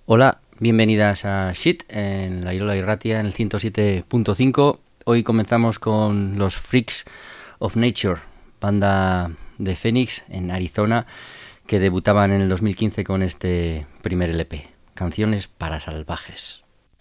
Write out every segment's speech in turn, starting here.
Hola, bienvenidas a Shit en la Irola Irratia en el 107.5. Hoy comenzamos con los Freaks of Nature, banda de Phoenix en Arizona que debutaban en el 2015 con este primer LP, Canciones para Salvajes.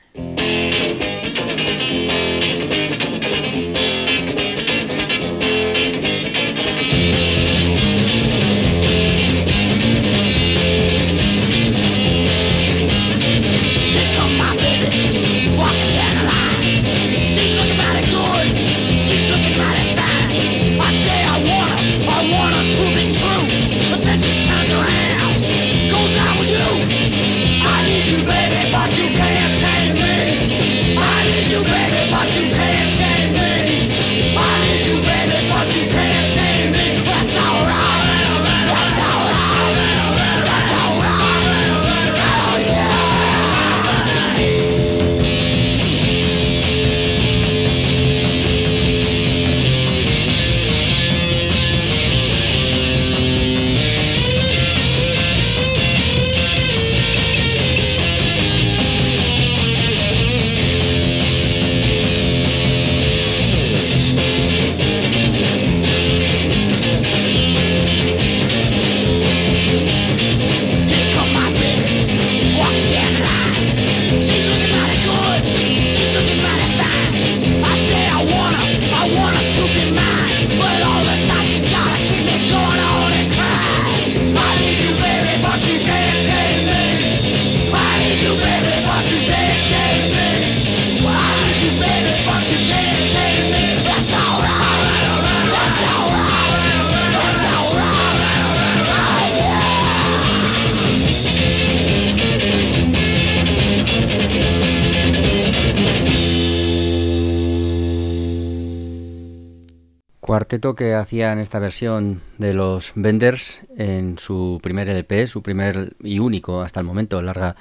Cuarteto que hacían esta versión de los Benders en su primer LP, su primer y único hasta el momento, larga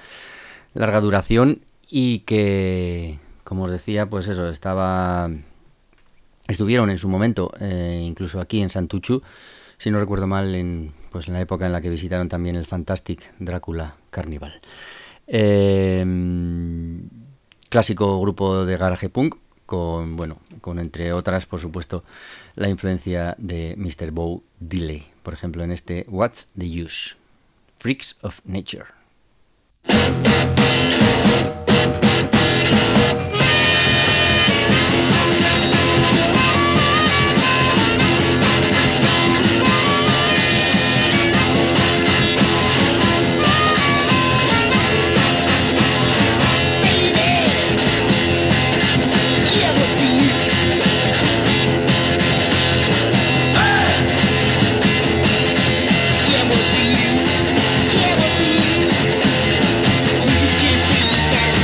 duración, y que, como os decía, pues eso, estuvieron en su momento, incluso aquí en Santuchu, si no recuerdo mal, en la época en la que visitaron también el Fantastic Dracula Carnival. Clásico grupo de garage punk, con entre otras, por supuesto, la influencia de Mr. Bo Diddley, por ejemplo, en este What's the Use? Freaks of Nature. Satisfied.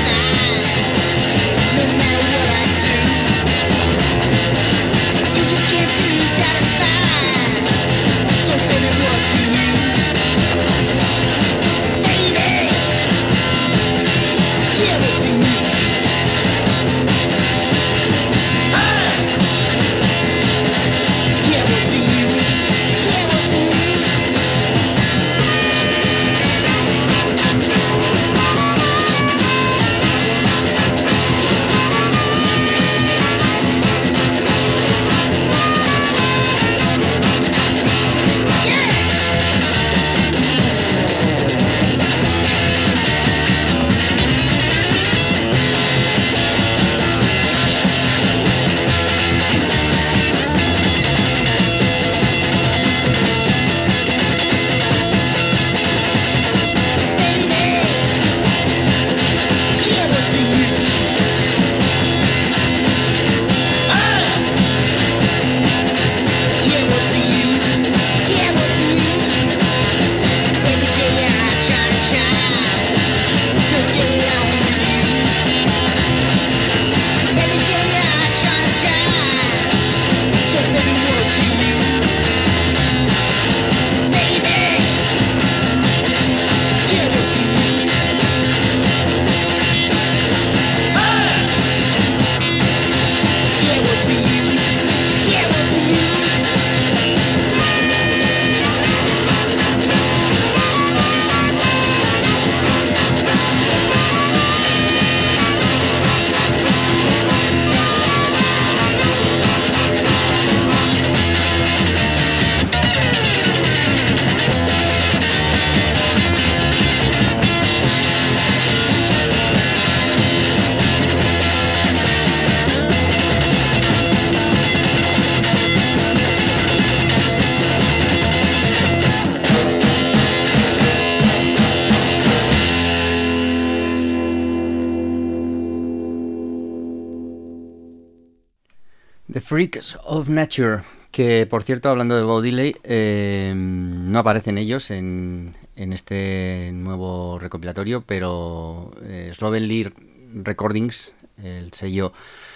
The Freaks of Nature, que por cierto, hablando de Bo Diddley, no aparecen ellos en este nuevo recopilatorio, pero Slovenly Recordings, el sello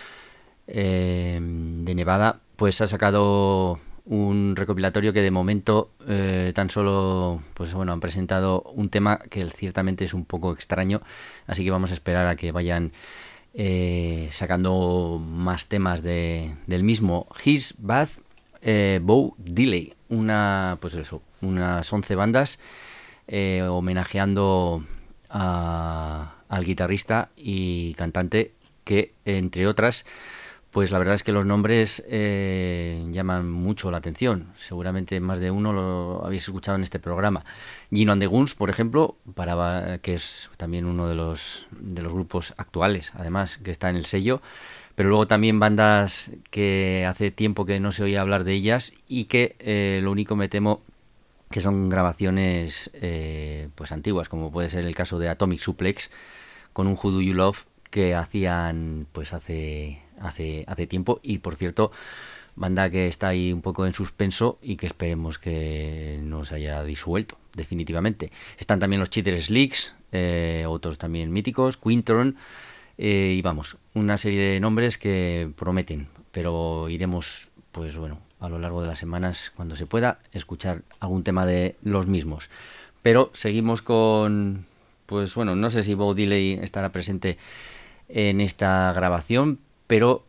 de Nevada, pues ha sacado un recopilatorio que de momento tan solo pues bueno, han presentado un tema que ciertamente es un poco extraño, así que vamos a esperar a que vayan sacando más temas del mismo. His Bad Bo Diddley, unas 11 bandas homenajeando al guitarrista y cantante que, entre otras, pues la verdad es que los nombres llaman mucho la atención. Seguramente más de uno lo habéis escuchado en este programa. Gino and the Guns, por ejemplo, que es también uno de los grupos actuales, además, que está en el sello. Pero luego también bandas que hace tiempo que no se oía hablar de ellas y que lo único me temo que son grabaciones pues antiguas, como puede ser el caso de Atomic Suplex con un Who Do You Love que hacían pues hace tiempo. Y por cierto, banda que está ahí un poco en suspenso y que esperemos que no se haya disuelto definitivamente. Están también los Cheater Slicks, otros también míticos, Quintron, y vamos, una serie de nombres que prometen, pero iremos pues bueno, a lo largo de las semanas, cuando se pueda, escuchar algún tema de los mismos. Pero seguimos con, pues bueno, no sé si Bo Diddley estará presente en esta grabación, pero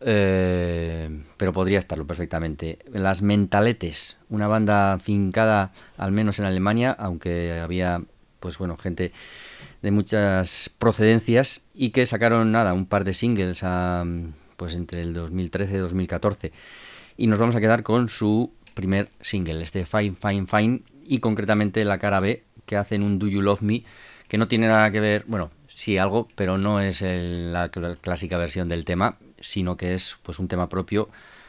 podría estarlo perfectamente. Las Mentaletes, una banda afincada al menos en Alemania, aunque había pues bueno, gente de muchas procedencias, y que sacaron un par de singles pues entre el 2013 y 2014. Y nos vamos a quedar con su primer single, este Fine Fine Fine, y concretamente la cara B, que hacen un Do You Love Me, que no tiene nada que ver, bueno, sí algo, pero no es la clásica versión del tema, sino que es pues un tema propio,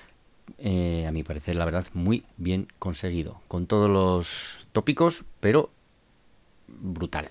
a mi parecer, la verdad, muy bien conseguido, con todos los tópicos, pero brutal.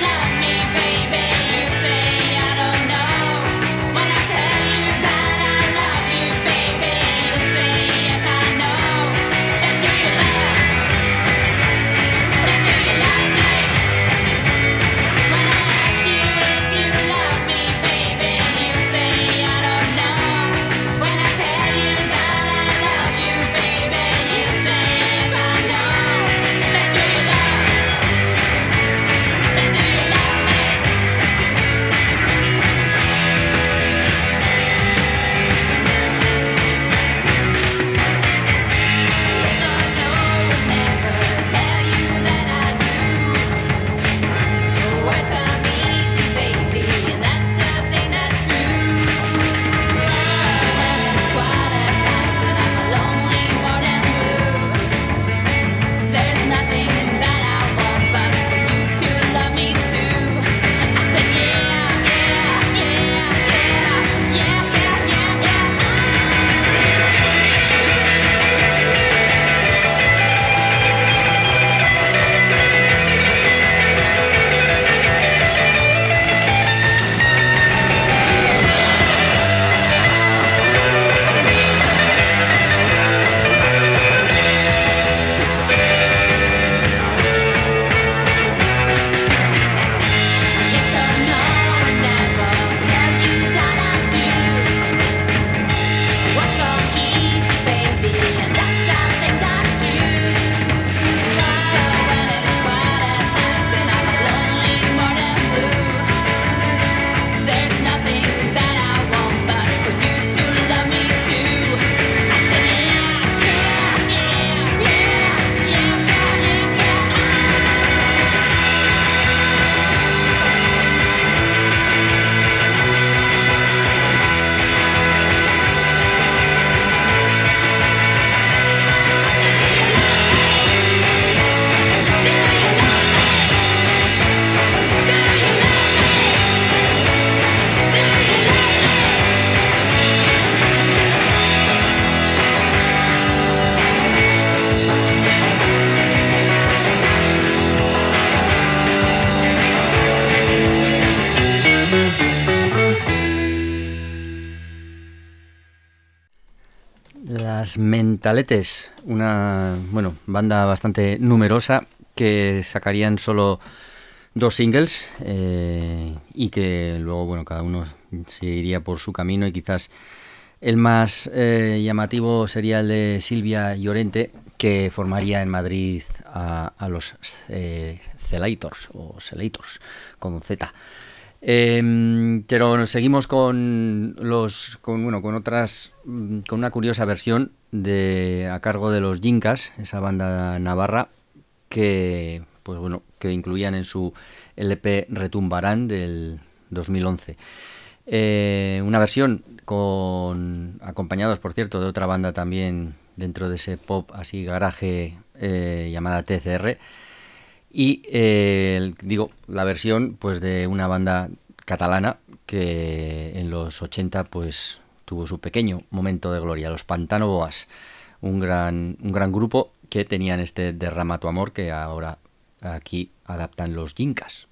Baby, you say I don't know. When I tell you that I Las Mentaletes, una banda bastante numerosa que sacarían solo 2 singles y que luego cada uno seguiría por su camino, y quizás el más llamativo sería el de Silvia Llorente, que formaría en Madrid a los Celators o Celators con Z. Pero seguimos con una curiosa versión a cargo de los Yincas, esa banda navarra que incluían en su LP Retumbarán del 2011. Una versión acompañados, por cierto, de otra banda también dentro de ese pop así garaje llamada TCR. Y la versión de una banda catalana que en los 80 tuvo su pequeño momento de gloria, los Pantano Boas, un gran grupo que tenían este Derrama tu amor que ahora aquí adaptan los Yincas.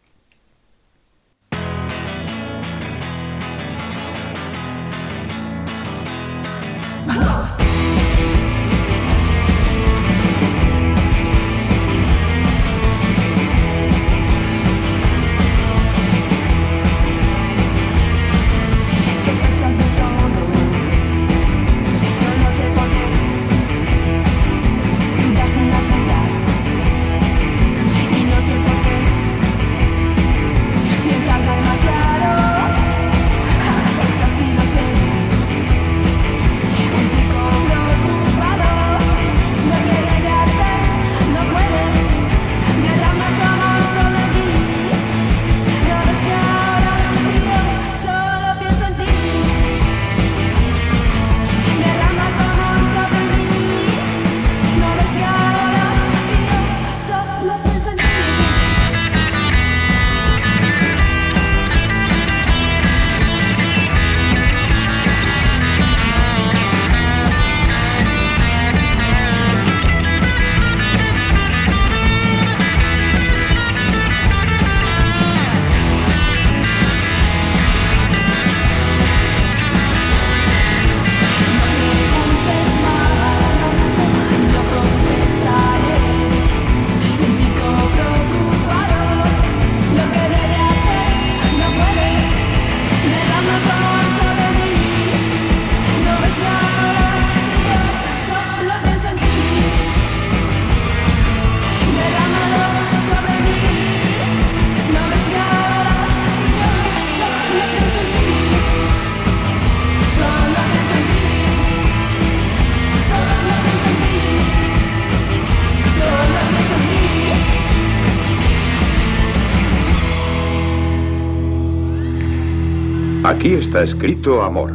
Aquí está escrito amor.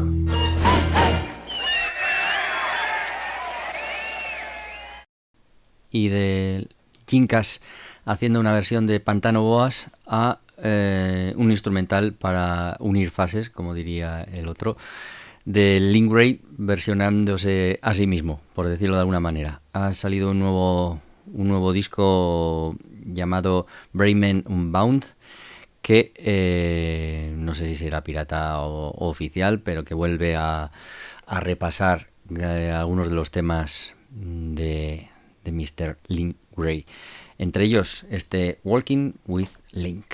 Y de Yincas haciendo una versión de Pantano Boas a un instrumental para unir fases, como diría el otro, de Lingray versionándose a sí mismo, por decirlo de alguna manera. Ha salido un nuevo disco llamado Bremen Unbound, que no sé si será pirata o oficial, pero que vuelve a repasar algunos de los temas de Mr. Lingray. Entre ellos, este Walking with Link.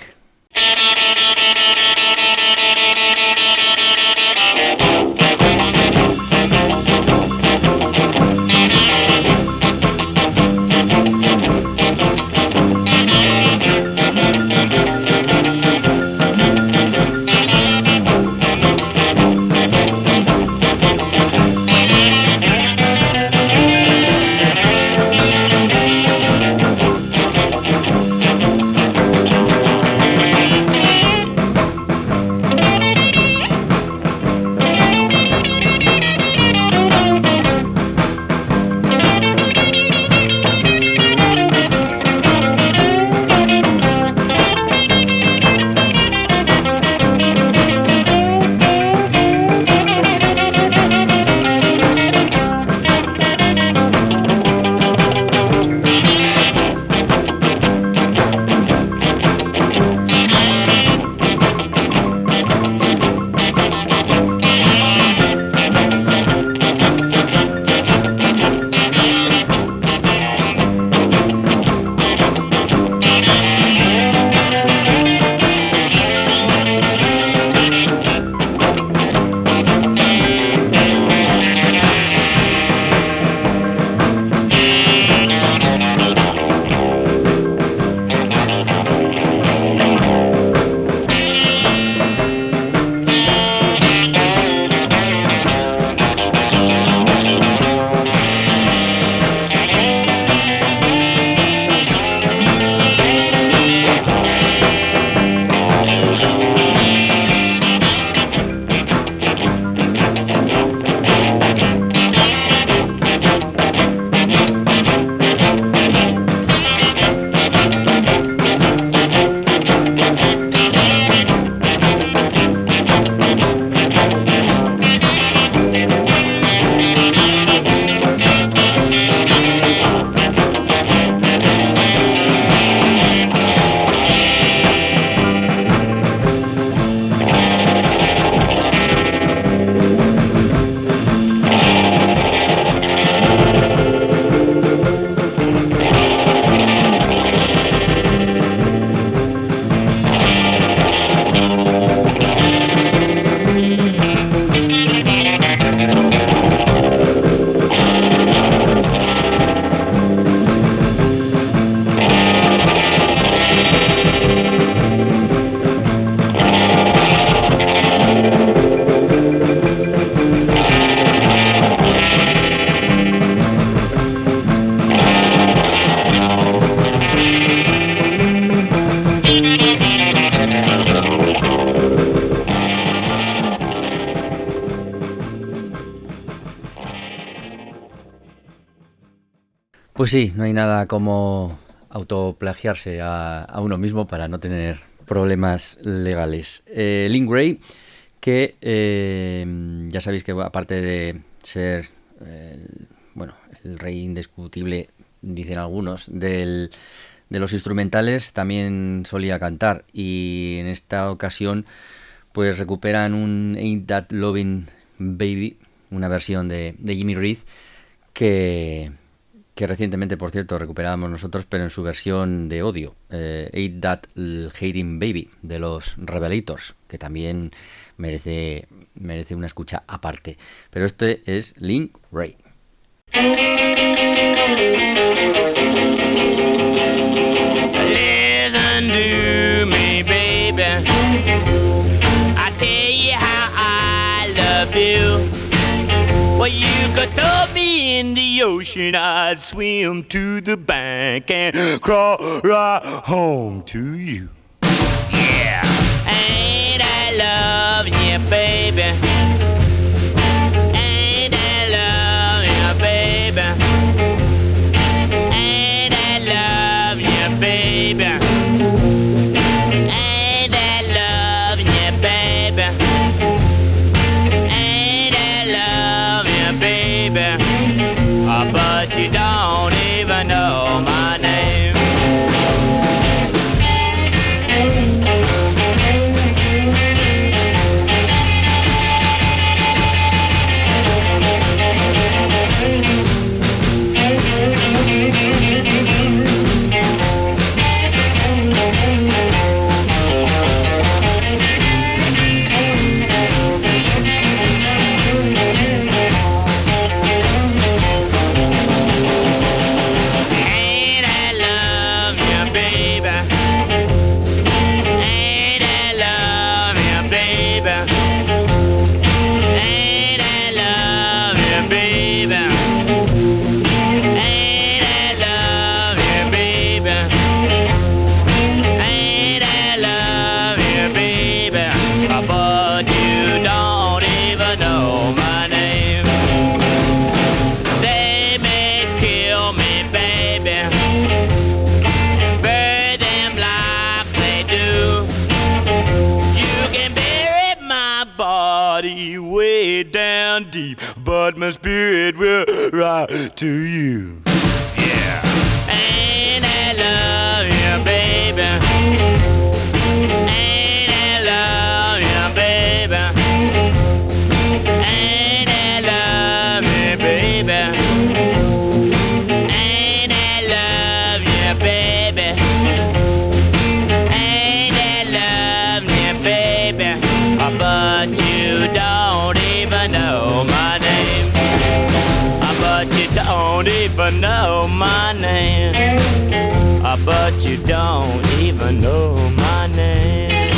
Pues sí, no hay nada como autoplagiarse a uno mismo para no tener problemas legales. Link Wray, que ya sabéis que aparte de ser el rey indiscutible, dicen algunos, de los instrumentales, también solía cantar, y en esta ocasión pues recuperan un Ain't That Lovin' Baby, una versión de Jimmy Reed que recientemente, por cierto, recuperábamos nosotros, pero en su versión de audio, Ain't That Hating Baby, de los Revelators, que también merece una escucha aparte. Pero este es Link Wray. Listen to me, baby. I tell you how I love you. Well, you could throw me in the ocean, I'd swim to the bank and crawl right home to you. Yeah, ain't I loving you, baby? Ain't I loving you, baby? Ain't I loving you, baby? Ain't I loving you, baby? Ain't I loving you, baby? But you don't even know my name. Deep, but my spirit will rise to you. Yeah. Ain't I love you, baby? Ain't I love you, baby? Ain't I love you, baby? Ain't I love you, baby? Ain't I love you, baby? But you don't even know my name. But you don't even know my name. But you don't even know my name.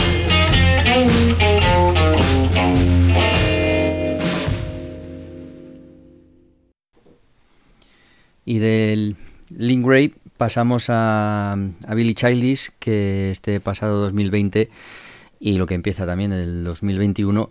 Y del Link Wray pasamos a Billy Childish, que este pasado 2020 y lo que empieza también el 2021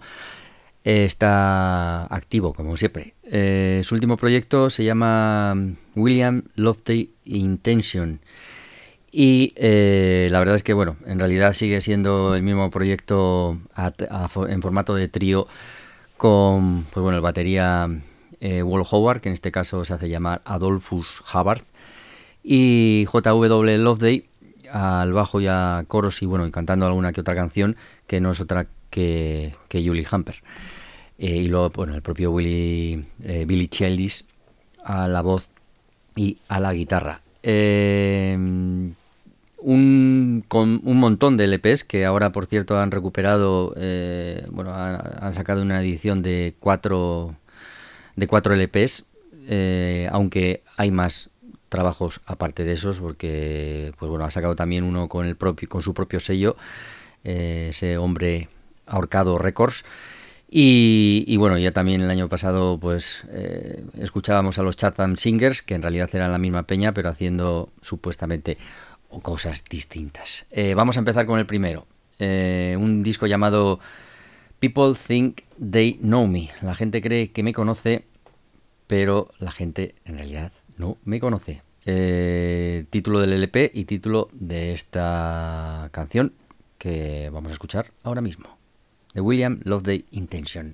está activo, como siempre. Su último proyecto se llama William Lofty Intention. Y la verdad es que, bueno, en realidad sigue siendo el mismo proyecto en formato de trío con, pues bueno, el batería Wal Howard, que en este caso se hace llamar Adolphus Hubbard, y J.W. Loveday al bajo y a coros y, bueno, y cantando alguna que otra canción, que no es otra que Julie Hamper. Y luego, bueno, el propio Billy Childish a la voz y a la guitarra. Con un montón de LPs que ahora, por cierto, han recuperado, han sacado una edición de 4 LPs, aunque hay más trabajos aparte de esos, porque pues bueno, ha sacado también uno con su propio sello, ese Hombre Ahorcado Records. Y bueno, ya también el año pasado pues escuchábamos a los Chatham Singers, que en realidad eran la misma peña, pero haciendo supuestamente cosas distintas. Vamos a empezar con el primero, un disco llamado People Think They Know Me. La gente cree que me conoce, pero la gente en realidad no me conoce. título del LP y título de esta canción que vamos a escuchar ahora mismo, de William Loveday Intention.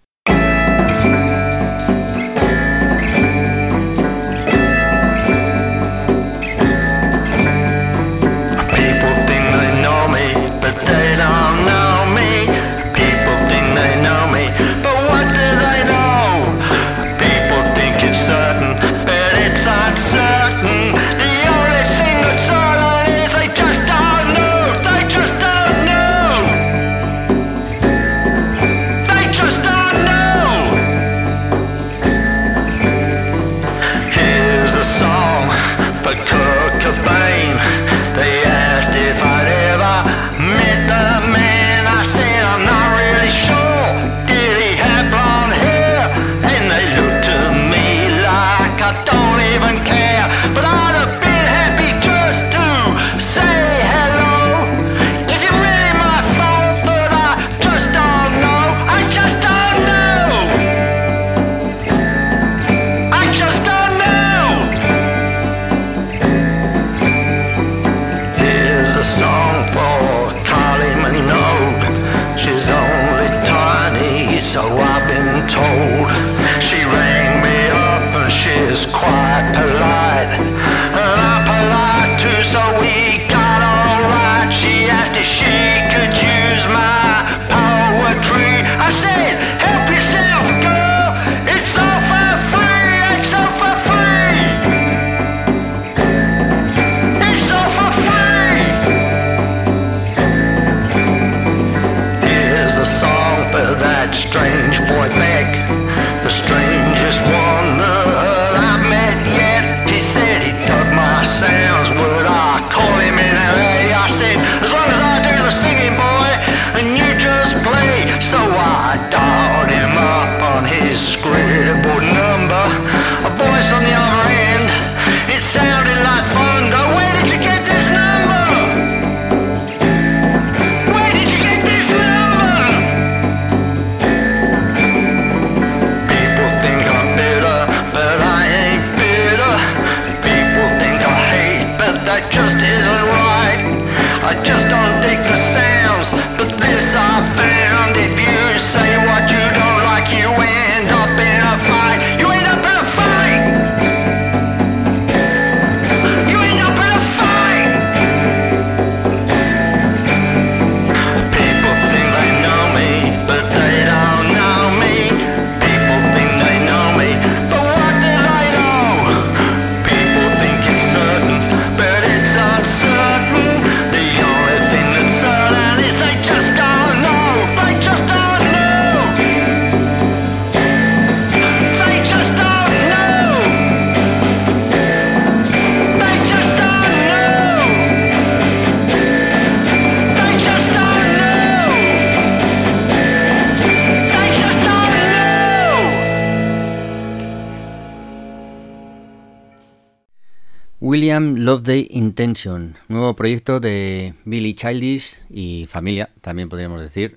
William Loveday Intention, nuevo proyecto de Billy Childish y familia, también podríamos decir.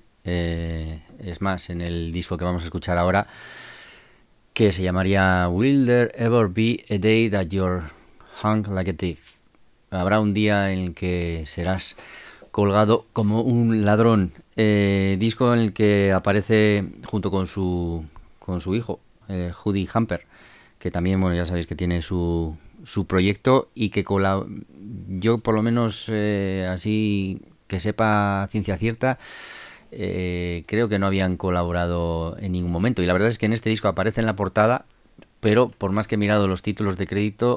Es más, en el disco que vamos a escuchar ahora, que se llamaría Will There Ever Be a Day That You're Hung Like a Thief. Habrá un día en el que serás colgado como un ladrón. Disco en el que aparece junto con su hijo, Judy Hamper, que también, bueno, ya sabéis que tiene su proyecto y que yo por lo menos así que sepa ciencia cierta, creo que no habían colaborado en ningún momento, y la verdad es que en este disco aparece en la portada, pero por más que he mirado los títulos de crédito,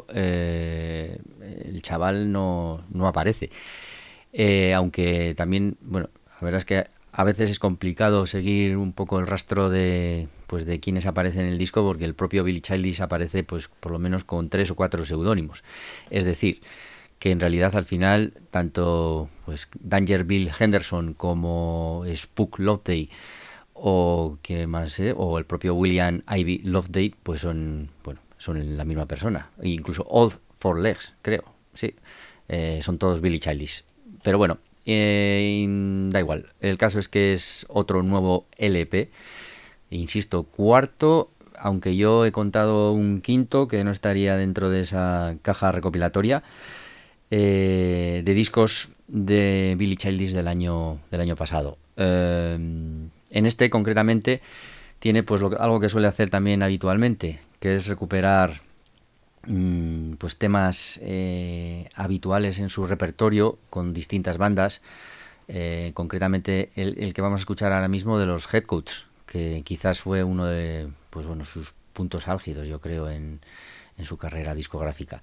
el chaval no aparece, aunque también, bueno, la verdad es que a veces es complicado seguir un poco el rastro de quienes aparecen en el disco, porque el propio Billy Childish aparece pues por lo menos con 3 o 4 seudónimos. Es decir, que en realidad al final tanto pues Danger Bill Henderson como Spook Loveday o el propio William Ivy Loveday pues son la misma persona. E incluso Old Four Legs, creo, sí, son todos Billy Childish. Pero bueno, da igual. El caso es que es otro nuevo LP. Insisto, cuarto, aunque yo he contado un quinto que no estaría dentro de esa caja recopilatoria de discos de Billy Childish del año pasado. En este concretamente tiene pues algo que suele hacer también habitualmente, que es recuperar pues temas habituales en su repertorio con distintas bandas, concretamente el que vamos a escuchar ahora mismo de los Headcoats, que quizás fue uno de sus puntos álgidos, yo creo, en su carrera discográfica.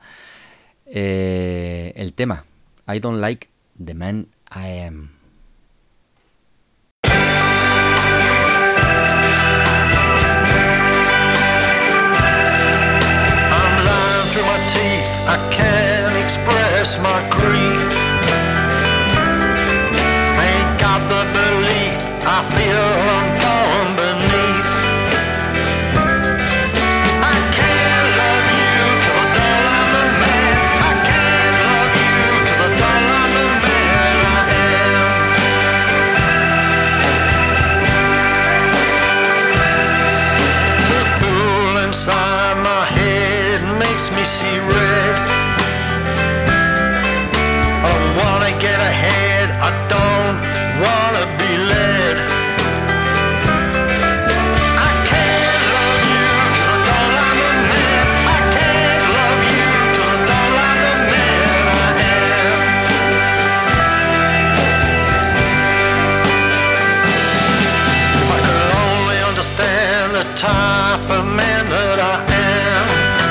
El tema I Don't Like the Man I Am. I'm lying through my teeth, I can't express my grief. I ain't got the belief, I feel I'm going beneath. I can't love you 'cause I don't love the man. I can't love you 'cause I don't love the man I am. The fool inside my head makes me see red. I don't wanna get ahead, I don't wanna be led. I can't love you 'cause I don't love the man. I can't love you 'cause I don't love the man I am. If I could only understand the type of man that I am.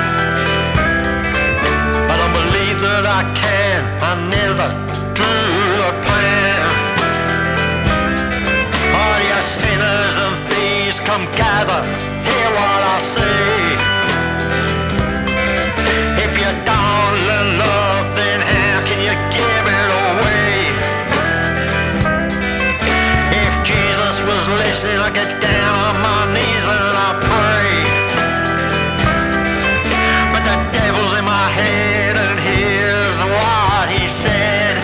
I don't believe that I can, I never drew a plan. All you sinners and thieves, come gather, hear what I say. If you don't learn love, then how can you give it away? If Jesus was listening, I'd get down on my knees and I'd pray. But the devil's in my head and here's what he said.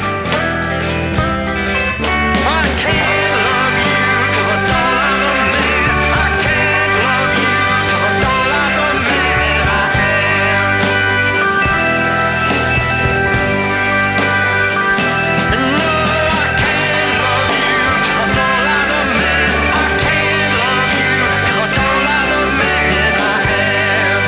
I can't love you 'cause I don't love the man. I can't love you 'cause I don't love the man I am. No, I can't love you 'cause I don't love the man. I can't love you 'cause I don't love the man I am.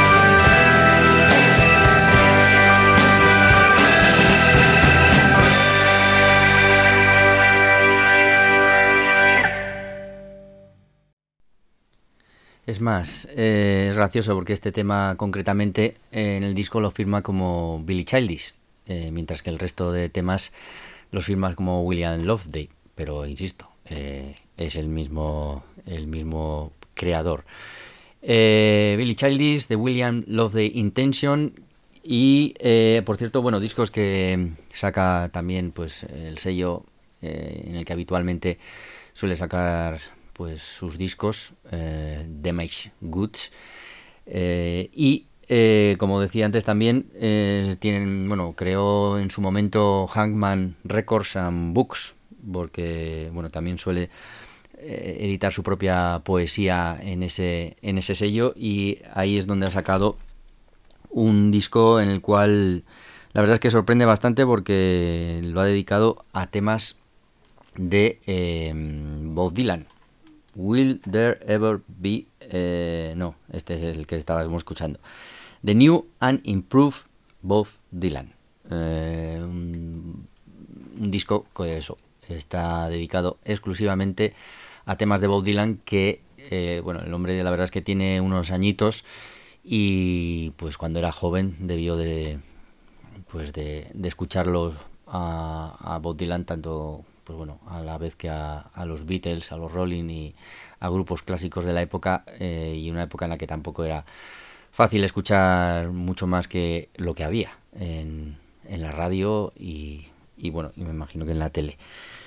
Es más, es gracioso porque este tema concretamente en el disco lo firma como Billy Childish, mientras que el resto de temas los firma como William Loveday, pero insisto, es el mismo creador. Billy Childish, de William Loveday Intention, y por cierto, bueno, discos que saca también pues el sello en el que habitualmente suele sacar pues sus discos, Damaged Goods, y como decía antes también tienen, bueno, creó en su momento Hangman Records and Books, porque bueno, también suele editar su propia poesía en ese sello, y ahí es donde ha sacado un disco en el cual la verdad es que sorprende bastante porque lo ha dedicado a temas de Bob Dylan. Will There Ever Be... no, este es el que estábamos escuchando. The New and Improved Bob Dylan. Un disco que eso está dedicado exclusivamente a temas de Bob Dylan que, bueno, el hombre la verdad es que tiene unos añitos y pues cuando era joven debió de escucharlo a Bob Dylan tanto... pues bueno, a la vez que a los Beatles, a los Rolling y a grupos clásicos de la época, y una época en la que tampoco era fácil escuchar mucho más que lo que había en la radio y bueno, y me imagino que en la tele.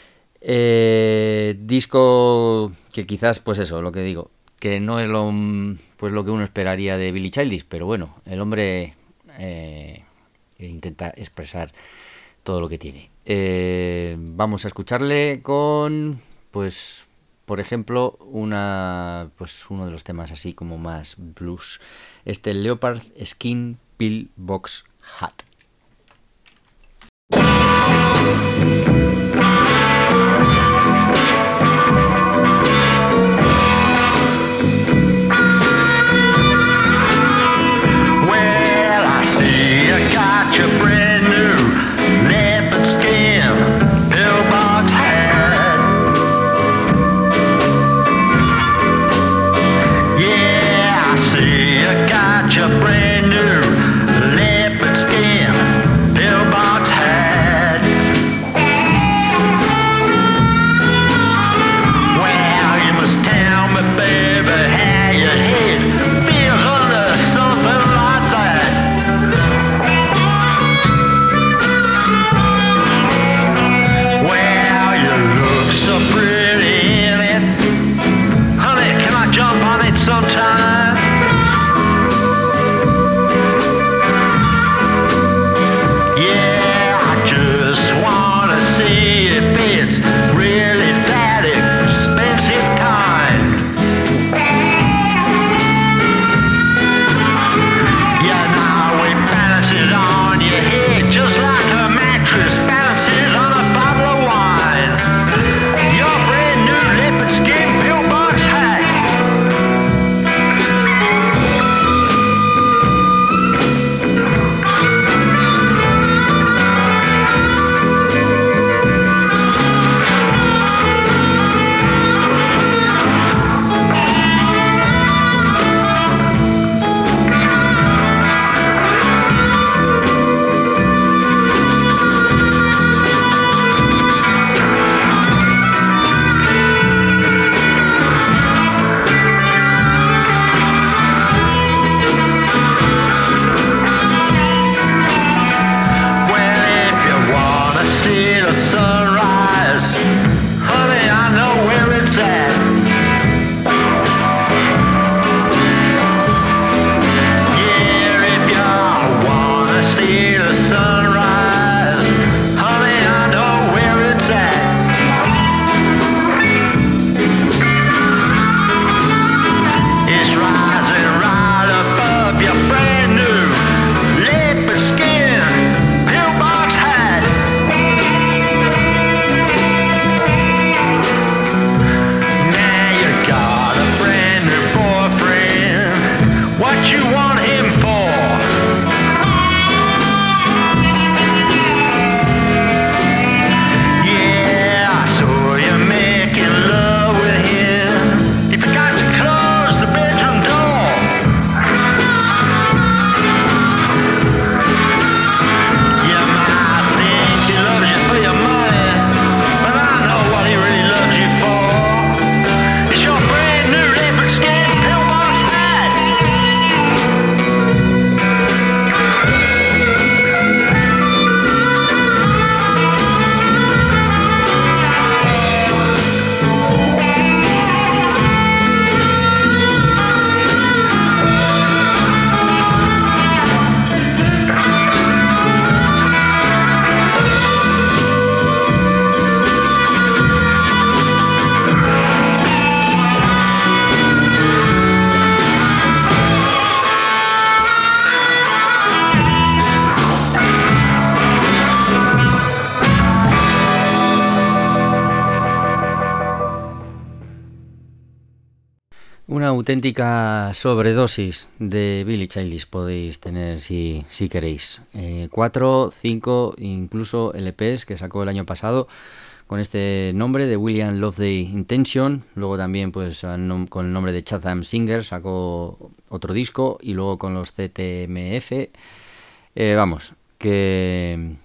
Disco que quizás, pues eso, lo que digo, que no es lo que uno esperaría de Billy Childish, pero bueno, el hombre intenta expresar todo lo que tiene. Vamos a escucharle con pues por ejemplo, uno de los temas así como más blues, Leopard Skin Pillbox Hat. Una auténtica sobredosis de Billie Eilish podéis tener si queréis. 4, 5, incluso LPs que sacó el año pasado con este nombre de William Loveday Intention. Luego también pues con el nombre de Chatham Singer sacó otro disco, y luego con los CTMF. Vamos, que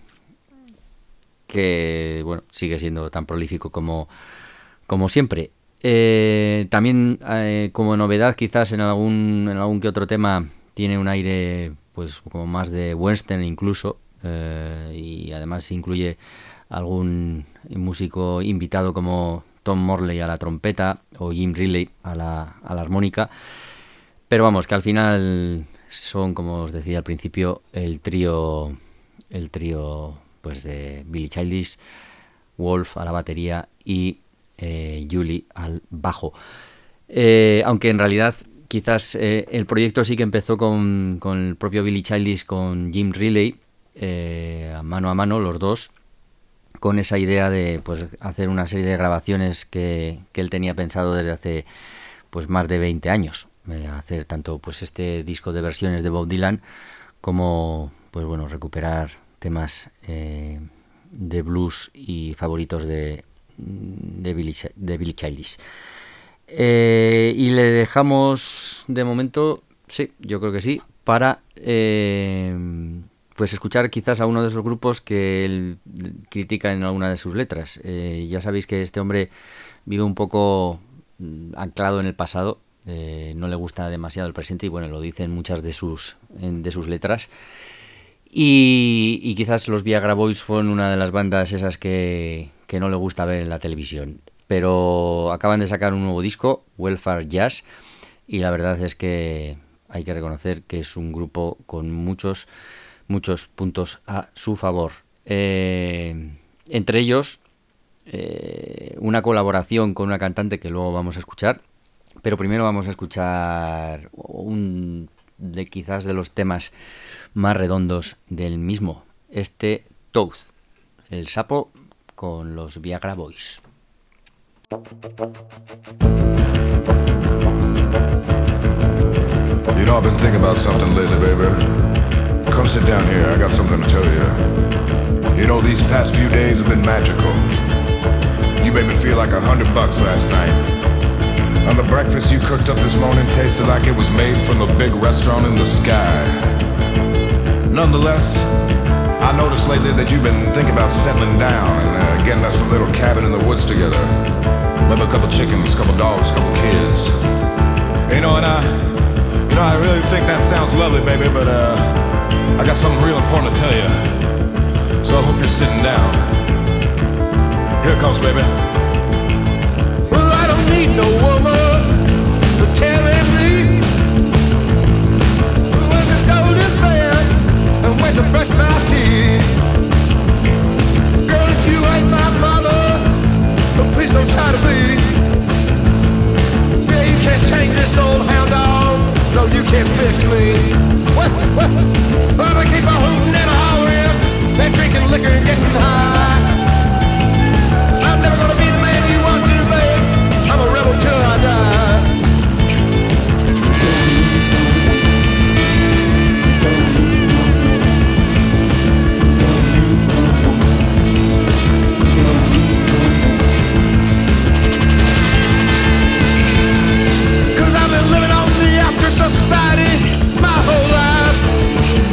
bueno, sigue siendo tan prolífico como siempre. También como novedad, quizás en algún que otro tema tiene un aire pues como más de western incluso, y además incluye algún músico invitado como Tom Morley a la trompeta o Jim Riley a la armónica. Pero vamos, que al final son, como os decía al principio, el trío pues de Billie Eilish, Wolf a la batería y Julie al bajo. Aunque en realidad quizás el proyecto sí que empezó con el propio Billy Childish, con Jim Riley, a mano los dos, con esa idea de pues hacer una serie de grabaciones que él tenía pensado desde hace pues más de 20 años, hacer tanto pues este disco de versiones de Bob Dylan como pues bueno, recuperar temas de blues y favoritos de Billy Childish. Y le dejamos de momento, sí, yo creo que sí, para pues escuchar quizás a uno de esos grupos que él critica en alguna de sus letras. Ya sabéis que este hombre vive un poco anclado en el pasado, no le gusta demasiado el presente y bueno, lo dicen muchas de sus letras. Y quizás los Viagra Boys fueron una de las bandas esas que no le gusta ver en la televisión. Pero acaban de sacar un nuevo disco, Welfare Jazz, y la verdad es que hay que reconocer que es un grupo con muchos puntos a su favor. Entre ellos, una colaboración con una cantante que luego vamos a escuchar, pero primero vamos a escuchar quizás de los temas más redondos del mismo, este Toad, el sapo con los Viagra Boys. You know, I've been thinking about something lately, baby. Come sit down here, I got something to tell you. You know, these past few days have been magical. You made me feel like $100 last night. And the breakfast you cooked up this morning tasted like it was made from a big restaurant in the sky. Nonetheless, I noticed lately that you've been thinking about settling down and getting us a little cabin in the woods together. Maybe a couple chickens, couple dogs, couple kids. You know, and I really think that sounds lovely, baby, but I got something real important to tell you. So I hope you're sitting down. Here it comes, baby. Well, I don't need no woman telling me when to go to bed and when to brush my teeth. Girl, if you ain't my mother, please don't try to be. Yeah, you can't change this old hound dog. No, you can't fix me. What? I'm gonna keep on hooting and hollering and drinking liquor and getting high. I'm never gonna be the man you want to, babe. I'm a rebel till I die. Cause I've been living on the outskirts of society my whole life.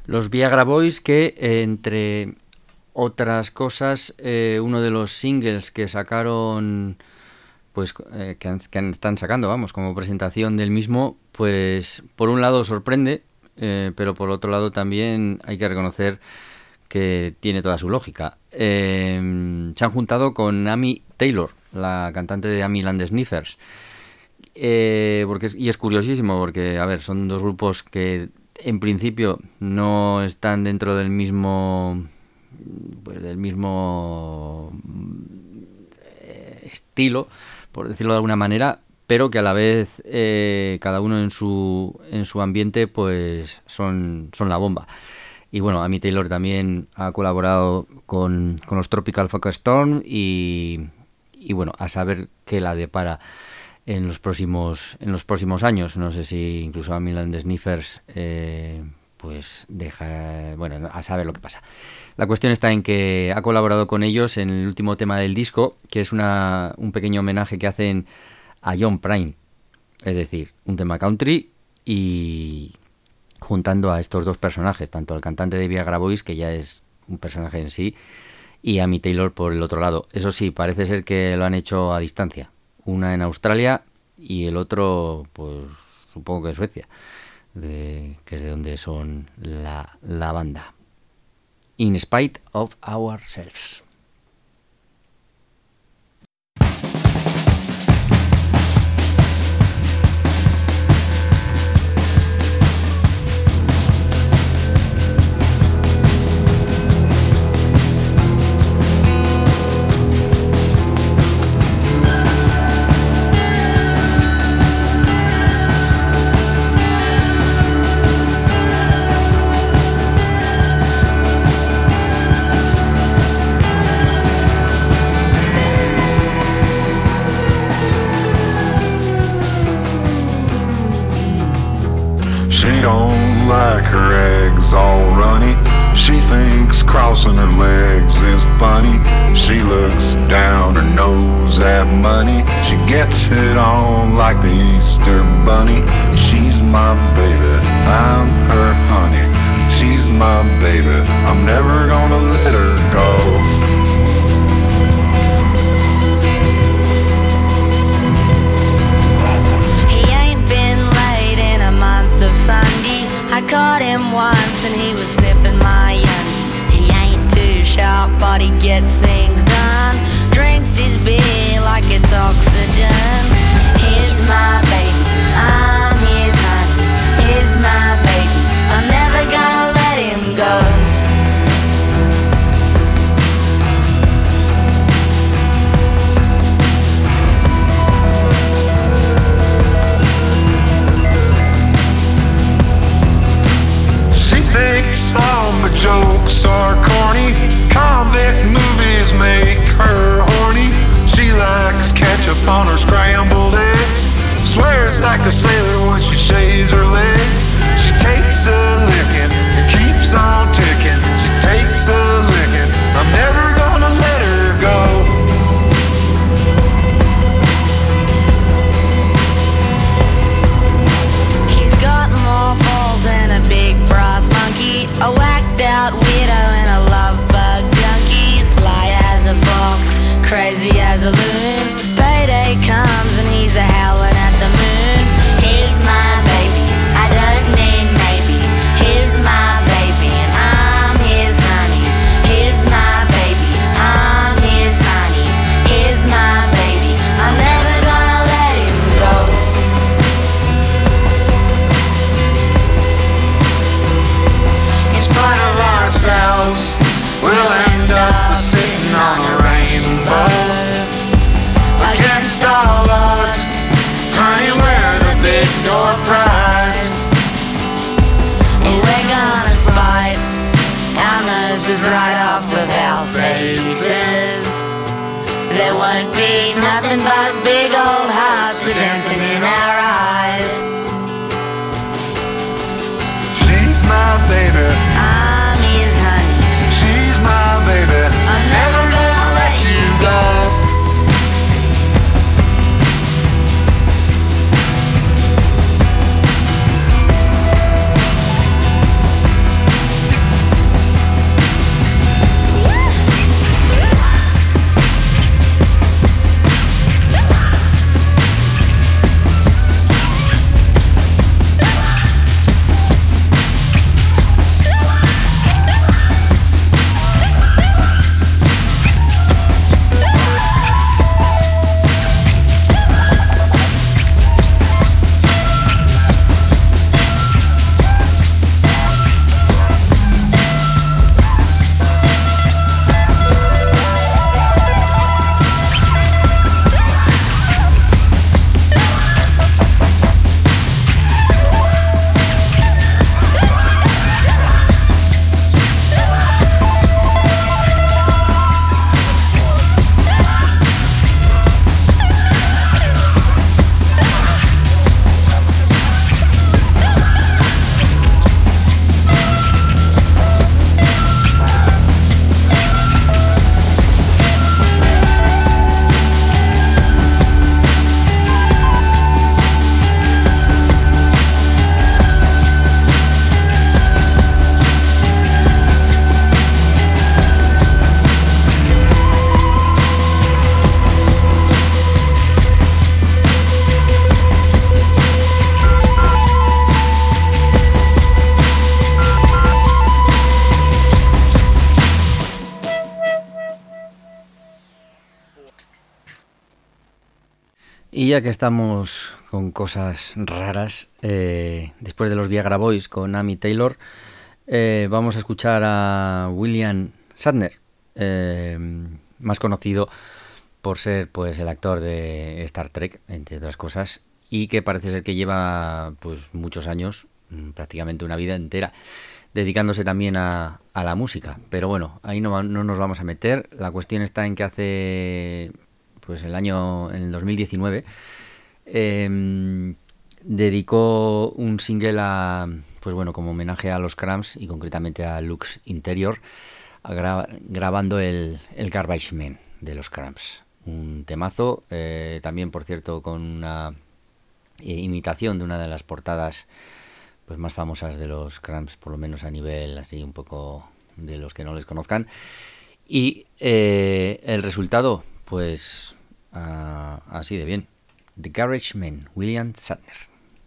Los Viagra Boys, que entre otras cosas, uno de los singles que sacaron, pues que están sacando, vamos, como presentación del mismo, pues por un lado sorprende, pero por otro lado también hay que reconocer que tiene toda su lógica. Se han juntado con Amy Taylor, la cantante de Amy and the Sniffers, y es curiosísimo porque, a ver, son dos grupos que en principio no están dentro del mismo estilo, por decirlo de alguna manera, pero que a la vez cada uno en su ambiente pues son la bomba. Y bueno, Amy Taylor también ha colaborado con los Tropical Folk Storm y bueno, a saber qué la depara en los próximos años. No sé si incluso Amy and the Sniffers pues deja, bueno, a saber lo que pasa. La cuestión está en que ha colaborado con ellos en el último tema del disco, que es un pequeño homenaje que hacen a John Prine, es decir, un tema country, y juntando a estos dos personajes, tanto al cantante de Viagra Boys, que ya es un personaje en sí, y a Amy Taylor por el otro lado. Eso sí, parece ser que lo han hecho a distancia, una en Australia y el otro, pues supongo que en Suecia, que es de donde son la banda. In Spite of Ourselves. She don't like her eggs all runny. She thinks crossing her legs is funny. She looks down her nose at money. She gets it on like the Easter bunny. She's my baby, I'm her honey. She's my baby, I'm never gonna let her go. Of Sunday, I caught him once and he was sniffing my undies. He ain't too sharp, but he gets things done. Drinks his beer like it's oxygen. Here's my baby, I'm his honey. Here's my baby, I'm never gonna let him go. Thinks all my jokes are corny. Convict movies make her horny. She likes ketchup on her scrambled eggs. Swears like a sailor when she shaves her legs. She takes a licking and keeps on ticking. She takes a licking, I'm never gonna let her go. He's got more balls than a big brass monkey, a whacked out weirdo and a love bug junkie, sly as a fox, crazy as a loon. Payday comes and he's a howling at the moon. Here's my baby, I don't mean maybe. Here's my baby and I'm his honey. Here's my baby, I'm his honey. Here's my baby, I'm never gonna let him go. Ourselves, we'll end up sitting on a rainbow against all odds. Honey, we're the big door prize. And we're gonna spite our noses right off of our faces. There won't be nothing but big old hearts dancing in our eyes. She's my baby, I'm his honey. she's my baby, I'm never gonna let you go. Y ya que estamos con cosas raras, después de los Viagra Boys con Amy Taylor, vamos a escuchar a William Shatner, más conocido por ser pues el actor de Star Trek, entre otras cosas, y que parece ser que lleva pues muchos años, prácticamente una vida entera, dedicándose también a la música. Pero bueno, ahí no nos vamos a meter. La cuestión está en que hace pues en el 2019 dedicó un single pues bueno, como homenaje a los Cramps y concretamente a Lux Interior, grabando el Garbage Man de los Cramps. Un temazo, también por cierto con una imitación de una de las portadas pues más famosas de los Cramps, por lo menos a nivel así un poco de los que no les conozcan. Y el resultado, pues así de bien. The Garage Man, William Shatner.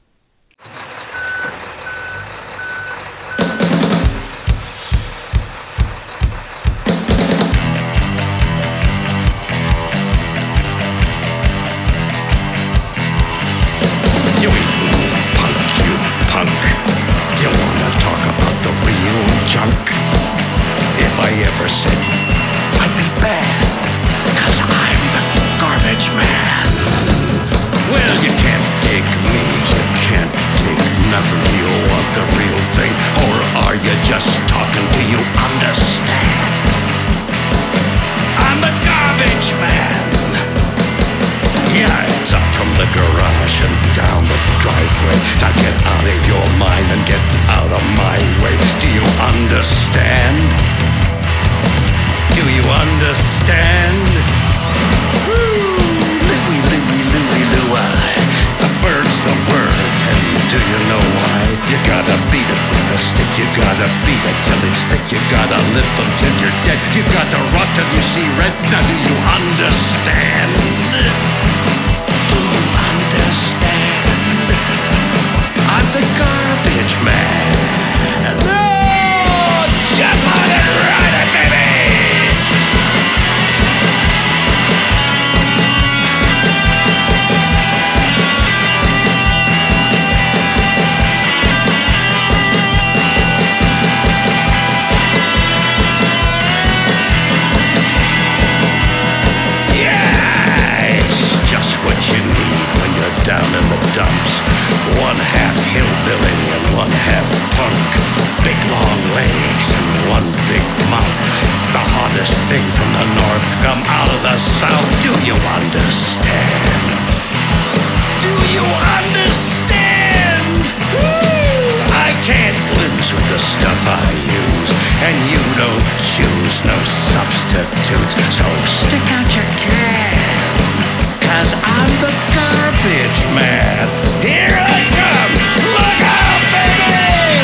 If I ever said I'd be bad, 'cause I'm the garbage man. Well, you can't dig me, you can't dig nothing. You want the real thing, or are you just talking? Do you understand? I'm the garbage man. Yeah, it's up from the garage and down the driveway. Now get out of your mind and get out of my way. Do you understand? Do you understand? Louie, Louie, Louie, Louie. The bird's the word, and do you know why? You gotta beat it with a stick, you gotta beat it till it's thick. You gotta live until you're dead, you gotta rot till you see red. Now do you understand? Do you understand? I'm the garbage man. Oh, jump on it, ride it, baby! Down in the dumps, one half hillbilly and one half punk, big long legs and one big mouth, the hottest thing from the north to come out of the south. Do you understand? Do you understand? Woo! I can't lose with the stuff I use, and you don't choose no substitutes, so stick out your can. 'Cause I'm the garbage man. Here I come! Look out, baby!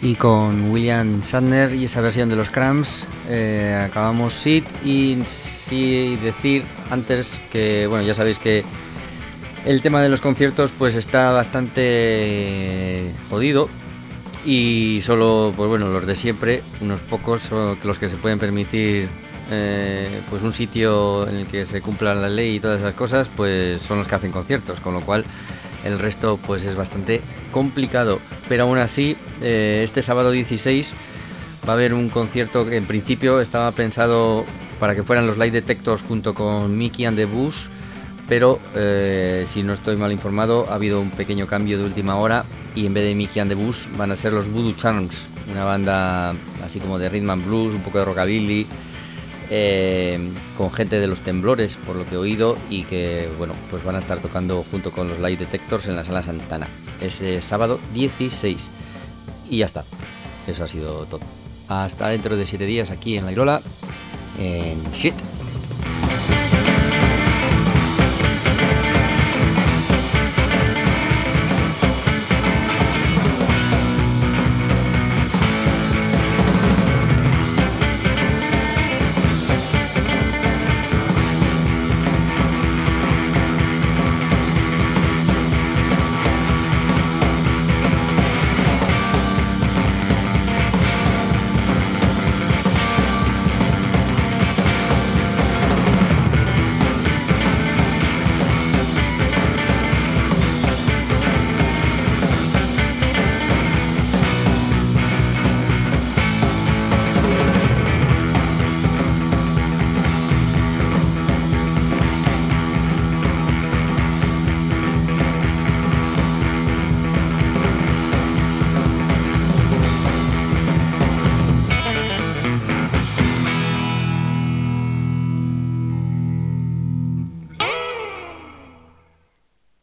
Y con William Shatner y esa versión de los Cramps acabamos Sit. Y sí decir antes que, bueno, ya sabéis que el tema de los conciertos pues está bastante jodido y solo, pues bueno, los de siempre, unos pocos son los que se pueden permitir pues un sitio en el que se cumpla la ley y todas esas cosas, pues son los que hacen conciertos, con lo cual el resto pues es bastante complicado. Pero aún así, este sábado 16 va a haber un concierto que en principio estaba pensado para que fueran los Lie Detectors junto con Mickey and the Bus, pero si no estoy mal informado, ha habido un pequeño cambio de última hora y en vez de Mickey and the Bus van a ser los Voodoo Charms, una banda así como de rhythm and blues, un poco de rockabilly, con gente de Los Temblores, por lo que he oído, y que bueno, pues van a estar tocando junto con los Lie Detectors en la Sala Santana ese sábado 16. Y ya está, eso ha sido todo. Hasta dentro de 7 días aquí en La Irola, en Shit.